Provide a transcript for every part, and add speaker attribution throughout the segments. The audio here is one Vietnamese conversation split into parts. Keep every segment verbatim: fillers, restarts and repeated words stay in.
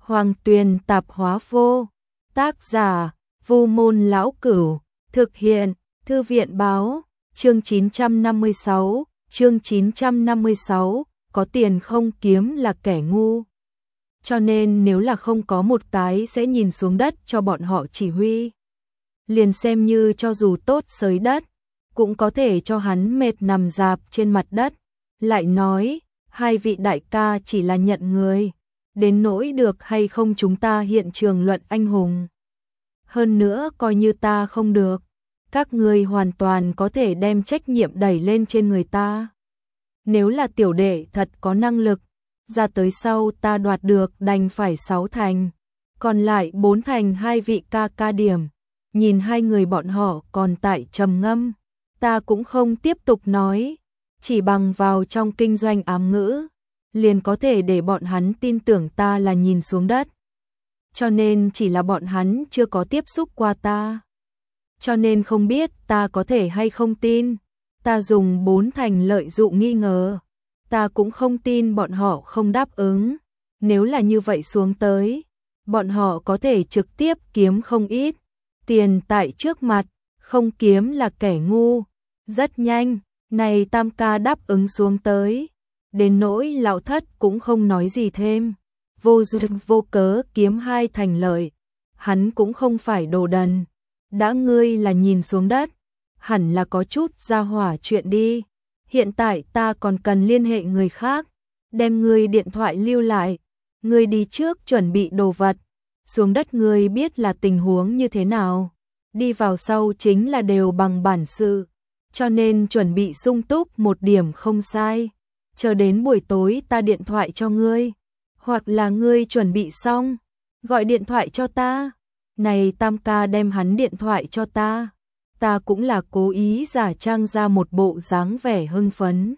Speaker 1: Hoàng Tuyền Tạp Hóa Vô. Tác giả: Vu Môn Lão Cửu. Thực hiện: Thư viện báo. Chương chín trăm năm mươi sáu. Chương chín trăm năm mươi sáu. Có tiền không kiếm là kẻ ngu. Cho nên nếu là không có một cái sẽ nhìn xuống đất cho bọn họ chỉ huy, liền xem như cho dù tốt xới đất, cũng có thể cho hắn mệt nằm rạp trên mặt đất. Lại nói, hai vị đại ca chỉ là nhận người, đến nỗi được hay không chúng ta hiện trường luận anh hùng. Hơn nữa coi như ta không được, các ngươi hoàn toàn có thể đem trách nhiệm đẩy lên trên người ta. Nếu là tiểu đệ thật có năng lực, ra tới sau ta đoạt được đành phải sáu thành, còn lại bốn thành hai vị ca ca điểm. Nhìn hai người bọn họ còn tại trầm ngâm, ta cũng không tiếp tục nói, chỉ bằng vào trong kinh doanh ám ngữ, liền có thể để bọn hắn tin tưởng ta là nhìn xuống đất. Cho nên chỉ là bọn hắn chưa có tiếp xúc qua ta, cho nên không biết ta có thể hay không tin. Ta dùng bốn thành lợi dụng nghi ngờ, ta cũng không tin bọn họ không đáp ứng. Nếu là như vậy xuống tới, bọn họ có thể trực tiếp kiếm không ít tiền tại trước mặt, không kiếm là kẻ ngu. Rất nhanh, này tam ca đáp ứng xuống tới, đến nỗi lão thất cũng không nói gì thêm. Vô duyên vô cớ kiếm hai thành lợi, hắn cũng không phải đồ đần. Đã ngươi là nhìn xuống đất, hẳn là có chút ra hỏa chuyện đi. Hiện tại ta còn cần liên hệ người khác, đem ngươi điện thoại lưu lại, ngươi đi trước chuẩn bị đồ vật. Xuống đất ngươi biết là tình huống như thế nào, đi vào sau chính là đều bằng bản sự, cho nên chuẩn bị sung túc một điểm không sai. Chờ đến buổi tối ta điện thoại cho ngươi, hoặc là ngươi chuẩn bị xong, gọi điện thoại cho ta. Này tam ca đem hắn điện thoại cho ta, ta cũng là cố ý giả trang ra một bộ dáng vẻ hưng phấn.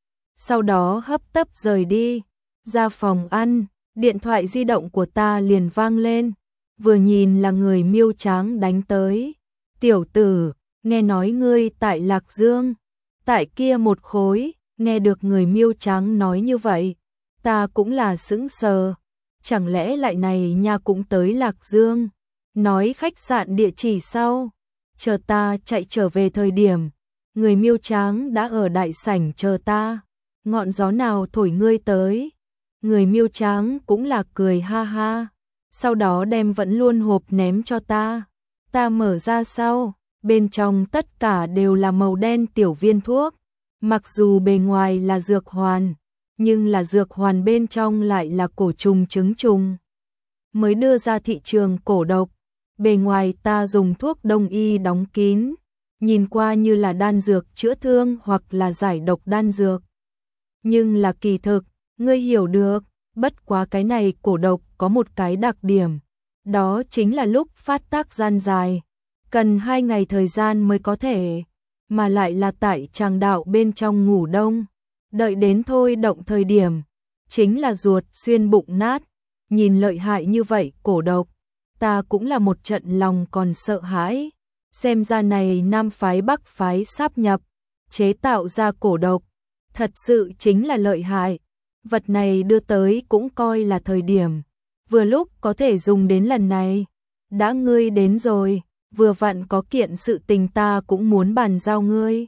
Speaker 1: Sau đó hấp tấp rời đi, ra phòng ăn, điện thoại di động của ta liền vang lên, vừa nhìn là người Miêu Tráng đánh tới. Tiểu tử, nghe nói ngươi tại Lạc Dương, tại kia một khối. Nghe được người Miêu Tráng nói như vậy, ta cũng là sững sờ, chẳng lẽ lại này nha cũng tới Lạc Dương. Nói khách sạn địa chỉ sau, chờ ta chạy trở về thời điểm, người Miêu Tráng đã ở đại sảnh chờ ta. Ngọn gió nào thổi ngươi tới? Người Miêu Tráng cũng là cười ha ha, sau đó đem vẫn luôn hộp ném cho ta. Ta mở ra sau, bên trong tất cả đều là màu đen tiểu viên thuốc. Mặc dù bề ngoài là dược hoàn, nhưng là dược hoàn bên trong lại là cổ trùng trứng trùng, mới đưa ra thị trường cổ độc. Bề ngoài ta dùng thuốc đông y đóng kín, nhìn qua như là đan dược chữa thương hoặc là giải độc đan dược. Nhưng là kỳ thực, ngươi hiểu được, bất quá cái này cổ độc có một cái đặc điểm, đó chính là lúc phát tác gian dài, cần hai ngày thời gian mới có thể, mà lại là tại tràng đạo bên trong ngủ đông. Đợi đến thôi động thời điểm, chính là ruột xuyên bụng nát. Nhìn lợi hại như vậy cổ độc, ta cũng là một trận lòng còn sợ hãi. Xem ra này Nam phái Bắc phái sáp nhập, chế tạo ra cổ độc, thật sự chính là lợi hại. Vật này đưa tới cũng coi là thời điểm, vừa lúc có thể dùng đến lần này. Đã ngươi đến rồi, vừa vặn có kiện sự tình ta cũng muốn bàn giao ngươi.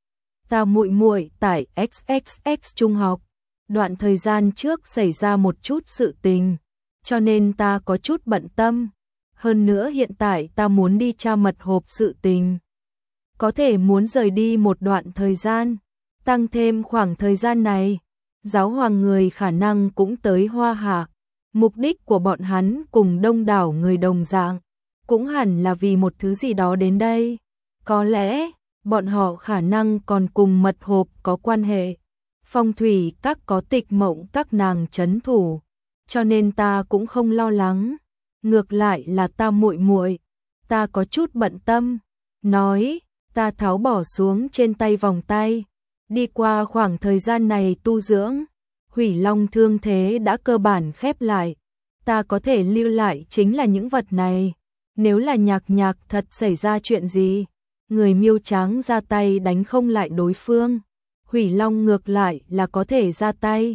Speaker 1: Ta muội muội tại ích ích ích trung học, đoạn thời gian trước xảy ra một chút sự tình, cho nên ta có chút bận tâm. Hơn nữa hiện tại ta muốn đi tra mật hộp sự tình, có thể muốn rời đi một đoạn thời gian. Tăng thêm khoảng thời gian này, giáo hoàng người khả năng cũng tới Hoa Hạ. Mục đích của bọn hắn cùng đông đảo người đồng dạng, cũng hẳn là vì một thứ gì đó đến đây. Có lẽ, bọn họ khả năng còn cùng mật hộp có quan hệ. Phong thủy các có tịch mộng các nàng trấn thủ, cho nên ta cũng không lo lắng. Ngược lại là ta muội muội, ta có chút bận tâm. Nói, ta tháo bỏ xuống trên tay vòng tay. Đi qua khoảng thời gian này tu dưỡng, Hủy Long thương thế đã cơ bản khép lại. Ta có thể lưu lại chính là những vật này. Nếu là Nhạc Nhạc thật xảy ra chuyện gì, người Miêu Tráng ra tay đánh không lại đối phương, Hủy Long ngược lại là có thể ra tay,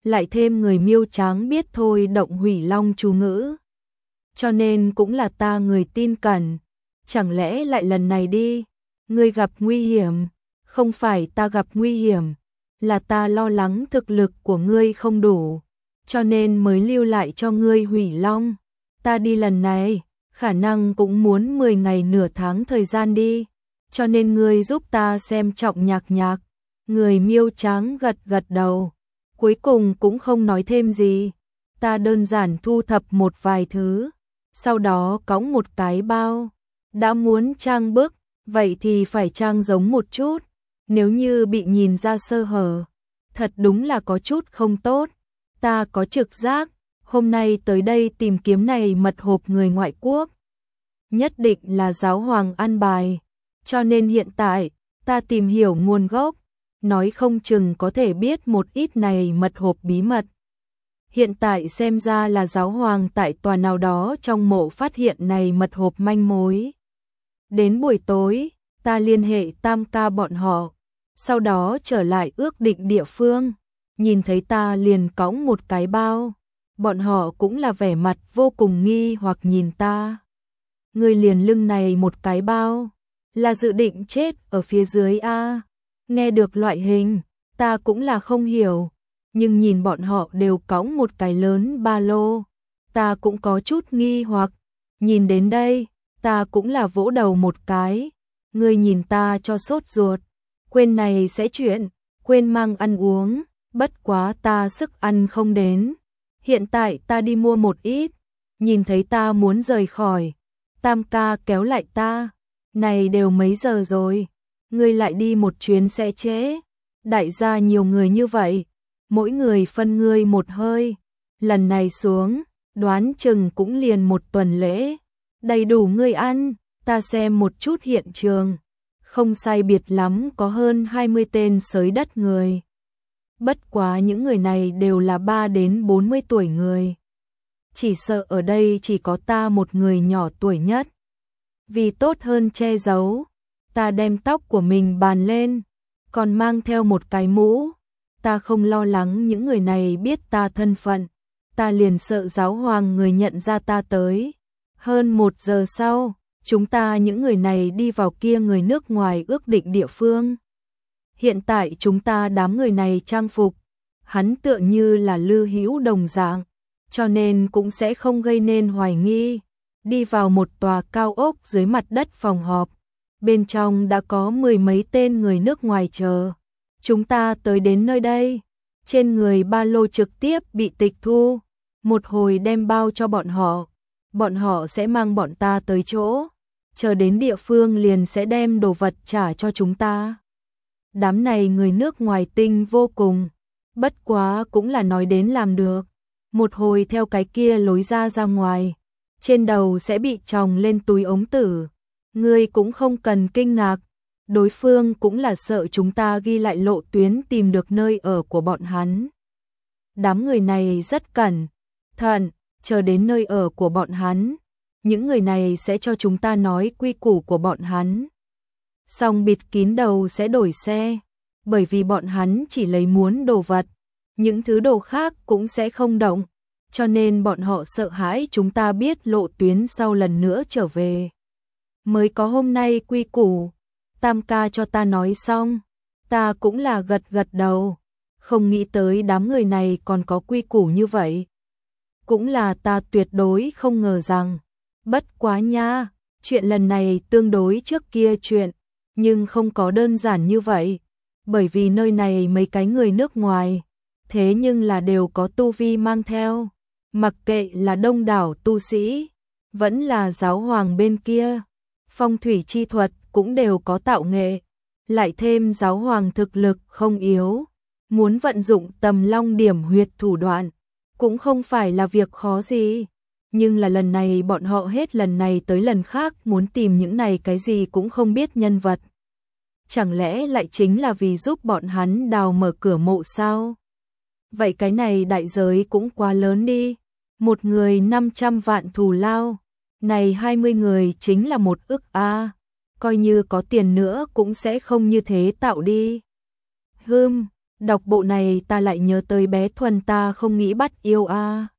Speaker 1: lại thêm người Miêu Tráng biết thôi động Hủy Long chú ngữ. Cho nên cũng là ta người tin cẩn, chẳng lẽ lại lần này đi, ngươi gặp nguy hiểm, không phải ta gặp nguy hiểm, là ta lo lắng thực lực của ngươi không đủ, cho nên mới lưu lại cho ngươi Hủy Long. Ta đi lần này, khả năng cũng muốn mười ngày nửa tháng thời gian đi, cho nên ngươi giúp ta xem trọng Nhạc Nhạc. Người Miêu Tráng gật gật đầu, cuối cùng cũng không nói thêm gì. Ta đơn giản thu thập một vài thứ, sau đó cõng một cái bao. Đã muốn trang bức, vậy thì phải trang giống một chút, nếu như bị nhìn ra sơ hở, thật đúng là có chút không tốt. Ta có trực giác, hôm nay tới đây tìm kiếm này mật hộp người ngoại quốc, nhất định là giáo hoàng an bài, cho nên hiện tại, ta tìm hiểu nguồn gốc, nói không chừng có thể biết một ít này mật hộp bí mật. Hiện tại xem ra là giáo hoàng tại tòa nào đó trong mộ phát hiện này mật hộp manh mối. Đến buổi tối, ta liên hệ Tam ca bọn họ, sau đó trở lại ước định địa phương, nhìn thấy ta liền cõng một cái bao, bọn họ cũng là vẻ mặt vô cùng nghi hoặc nhìn ta. Người liền lưng này một cái bao, là dự định chết ở phía dưới a? Nghe được loại hình, ta cũng là không hiểu, nhưng nhìn bọn họ đều cõng một cái lớn ba lô, ta cũng có chút nghi hoặc. Nhìn đến đây, ta cũng là vỗ đầu một cái, ngươi nhìn ta cho sốt ruột, quên này sẽ chuyện, quên mang ăn uống, bất quá ta sức ăn không đến. Hiện tại ta đi mua một ít, nhìn thấy ta muốn rời khỏi, Tam ca kéo lại ta, này đều mấy giờ rồi, ngươi lại đi một chuyến sẽ trễ, đại gia nhiều người như vậy, mỗi người phân ngươi một hơi, lần này xuống, đoán chừng cũng liền một tuần lễ, đầy đủ ngươi ăn. Ta xem một chút hiện trường, không sai biệt lắm có hơn hai mươi tên xới đất người. Bất quá những người này đều là ba đến bốn mươi tuổi người. Chỉ sợ ở đây chỉ có ta một người nhỏ tuổi nhất. Vì tốt hơn che giấu, ta đem tóc của mình bàn lên, còn mang theo một cái mũ. Ta không lo lắng những người này biết ta thân phận, ta liền sợ giáo hoàng người nhận ra ta tới. Hơn một giờ sau, chúng ta những người này đi vào kia người nước ngoài ước định địa phương. Hiện tại chúng ta đám người này trang phục, hắn tựa như là Lư Hữu đồng dạng, cho nên cũng sẽ không gây nên hoài nghi. Đi vào một tòa cao ốc dưới mặt đất phòng họp, bên trong đã có mười mấy tên người nước ngoài chờ. Chúng ta tới đến nơi đây, trên người ba lô trực tiếp bị tịch thu, một hồi đem bao cho bọn họ, bọn họ sẽ mang bọn ta tới chỗ, chờ đến địa phương liền sẽ đem đồ vật trả cho chúng ta. Đám này người nước ngoài tinh vô cùng, bất quá cũng là nói đến làm được, một hồi theo cái kia lối ra ra ngoài, trên đầu sẽ bị tròng lên túi ống tử, ngươi cũng không cần kinh ngạc. Đối phương cũng là sợ chúng ta ghi lại lộ tuyến tìm được nơi ở của bọn hắn. Đám người này rất cẩn thận, chờ đến nơi ở của bọn hắn, những người này sẽ cho chúng ta nói quy củ của bọn hắn. Xong bịt kín đầu sẽ đổi xe, bởi vì bọn hắn chỉ lấy muốn đồ vật, những thứ đồ khác cũng sẽ không động, cho nên bọn họ sợ hãi chúng ta biết lộ tuyến sau lần nữa trở về. Mới có hôm nay quy củ. Tam ca cho ta nói xong, ta cũng là gật gật đầu, không nghĩ tới đám người này còn có quy củ như vậy. Cũng là ta tuyệt đối không ngờ rằng, bất quá nha, chuyện lần này tương đối trước kia chuyện, nhưng không có đơn giản như vậy, bởi vì nơi này mấy cái người nước ngoài, thế nhưng là đều có tu vi mang theo, mặc kệ là đông đảo tu sĩ, vẫn là giáo hoàng bên kia, phong thủy chi thuật cũng đều có tạo nghệ, lại thêm giáo hoàng thực lực không yếu, muốn vận dụng Tầm Long điểm huyệt thủ đoạn, cũng không phải là việc khó gì, nhưng là lần này bọn họ hết lần này tới lần khác muốn tìm những này cái gì cũng không biết nhân vật. Chẳng lẽ lại chính là vì giúp bọn hắn đào mở cửa mộ sao? Vậy cái này đại giới cũng quá lớn đi, một người năm trăm vạn thù lao, này hai mươi người chính là một ức a. Coi như có tiền nữa cũng sẽ không như thế tạo đi. Hừm, Đọc bộ này ta lại nhớ tới bé Thuần ta không nghĩ bắt yêu a.